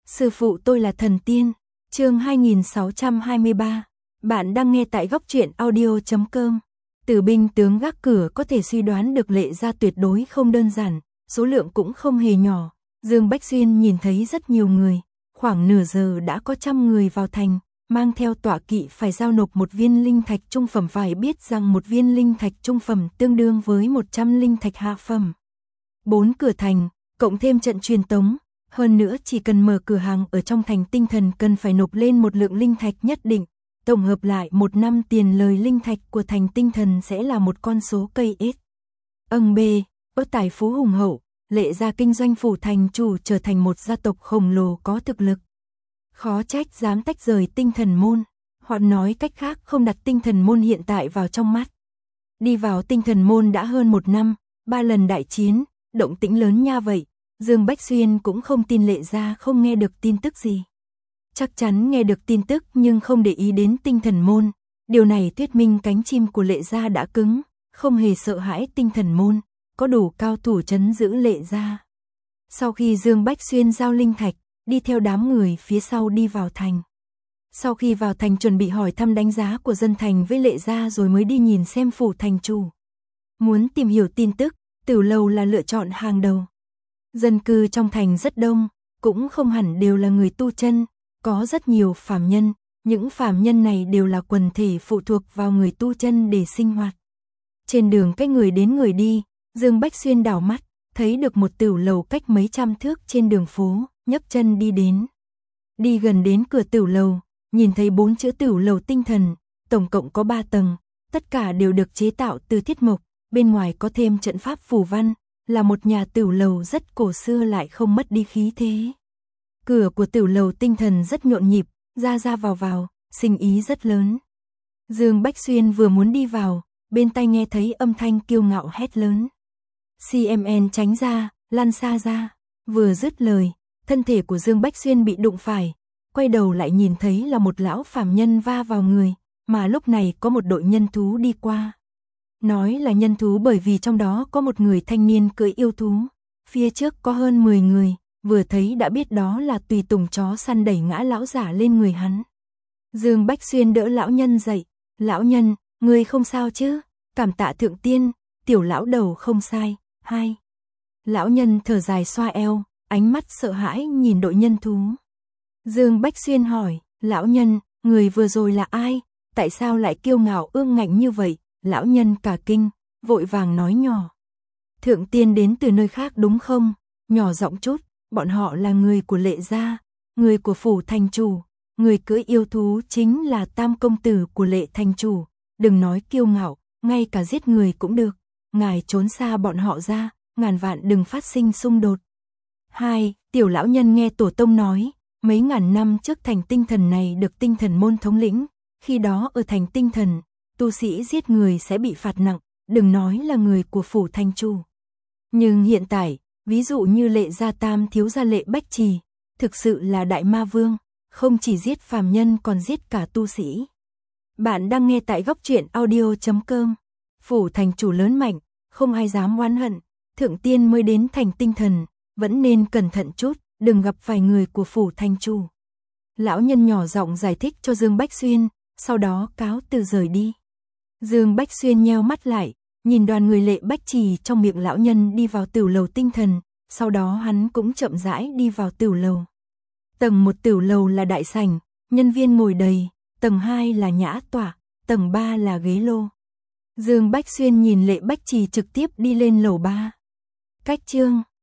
Sư phụ tôi là thần tiên. Chương 2623. Bạn đang nghe tại góc truyện audio.com. Từ binh tướng gác cửa có thể suy đoán được Lệ gia tuyệt đối không đơn giản, số lượng cũng không hề nhỏ. Dương Bách Xuyên nhìn thấy rất nhiều người, khoảng nửa giờ đã có 100 người vào thành, mang theo tọa kỵ phải giao nộp một viên linh thạch trung phẩm, phải biết rằng một viên linh thạch trung phẩm tương đương với 100 linh thạch hạ phẩm. 4 cửa thành, cộng thêm trận truyền tống, hơn nữa chỉ cần mở cửa hàng ở trong thành tinh thần cần phải nộp lên một lượng linh thạch nhất định, tổng hợp lại một năm tiền lời linh thạch của thành tinh thần sẽ là một con số cây ít. Có tài phú hùng hậu, Lệ gia kinh doanh phủ thành chủ trở thành một gia tộc khổng lồ có thực lực. Khó trách dám tách rời tinh thần môn, hoặc nói cách khác không đặt tinh thần môn hiện tại vào trong mắt. Đi vào tinh thần môn đã hơn 1 năm, 3 lần đại chiến, động tĩnh lớn nha vậy. Dương Bách Xuyên cũng không tin Lệ gia không nghe được tin tức gì. Chắc chắn nghe được tin tức nhưng không để ý đến tinh thần môn. Điều này thuyết minh cánh chim của Lệ gia đã cứng, không hề sợ hãi tinh thần môn, có đủ cao thủ trấn giữ Lệ gia. Sau khi Dương Bách Xuyên giao linh thạch, đi theo đám người phía sau đi vào thành. Sau khi vào thành chuẩn bị hỏi thăm đánh giá của dân thành với Lệ gia rồi mới đi nhìn xem phủ thành chủ. Muốn tìm hiểu tin tức, Tử Lầu là lựa chọn hàng đầu. Dân cư trong thành rất đông, cũng không hẳn đều là người tu chân, có rất nhiều phàm nhân, những phàm nhân này đều là quần thể phụ thuộc vào người tu chân để sinh hoạt. Trên đường cách người đến người đi, Dương Bách Xuyên đảo mắt, thấy được một Tử Lầu cách mấy trăm thước trên đường phố, nhấc chân đi đến. Đi gần đến cửa Tử Lầu, nhìn thấy 4 chữ Tử Lầu tinh thần, tổng cộng có 3 tầng, tất cả đều được chế tạo từ thiết mộc, bên ngoài có thêm trận pháp phù văn, là một nhà Tử Lầu rất cổ xưa lại không mất đi khí thế. Cửa của Tử Lầu tinh thần rất nhộn nhịp, ra ra vào, sinh ý rất lớn. Dương Bách Xuyên vừa muốn đi vào, bên tai nghe thấy âm thanh kiêu ngạo hét lớn. CMN tránh ra, lăn xa ra. Vừa dứt lời, thân thể của Dương Bách Xuyên bị đụng phải, quay đầu lại nhìn thấy là một lão phàm nhân va vào người, mà lúc này có một đội nhân thú đi qua. Nói là nhân thú bởi vì trong đó có một người thanh niên cưỡi yêu thú, phía trước có hơn 10 người, vừa thấy đã biết đó là tùy tùng chó săn đẩy ngã lão giả lên người hắn. Dương Bách Xuyên đỡ lão nhân dậy, lão nhân, ngươi không sao chứ, cảm tạ thượng tiên, tiểu lão đầu không sai, hai. Lão nhân thở dài xoa eo, ánh mắt sợ hãi nhìn đội nhân thú. Dương Bách Xuyên hỏi, lão nhân, người vừa rồi là ai, tại sao lại kiêu ngạo ương ngạnh như vậy? Lão nhân cả kinh, vội vàng nói nhỏ. Thượng tiên đến từ nơi khác đúng không? Nhỏ giọng chút, bọn họ là người của Lệ gia, người của phủ thành chủ, người cưỡi yêu thú chính là tam công tử của Lệ thành chủ. Đừng nói kiêu ngạo, ngay cả giết người cũng được. Ngài trốn xa bọn họ ra, ngàn vạn đừng phát sinh xung đột. 2. Tiểu lão nhân nghe tổ tông nói, mấy ngàn năm trước thành tinh thần này được tinh thần môn thống lĩnh, khi đó ở thành tinh thần, tu sĩ giết người sẽ bị phạt nặng, đừng nói là người của phủ thành chủ. Nhưng hiện tại, ví dụ như Lệ gia tam thiếu gia Lệ Bách Trì, thực sự là đại ma vương, không chỉ giết phàm nhân còn giết cả tu sĩ. Bạn đang nghe tại góc truyện audio.com. Phủ thành chủ lớn mạnh, không ai dám oán hận, thượng tiên mới đến thành tinh thần, vẫn nên cẩn thận chút, đừng gặp phải người của phủ thành chủ. Lão nhân nhỏ giọng giải thích cho Dương Bách Xuyên, sau đó cáo từ rời đi. Dương Bách Xuyên nheo mắt lại, nhìn đoàn người Lệ Bách Trì trong miệng lão nhân đi vào Tử Lầu tinh thần, sau đó hắn cũng chậm rãi đi vào Tử Lầu. Tầng 1 Tử Lầu là đại sảnh, nhân viên ngồi đầy, tầng 2 là nhã tọa, tầng 3 là ghế lô. Dương Bách Xuyên nhìn Lệ Bách Trì trực tiếp đi lên lầu 3. Cách chương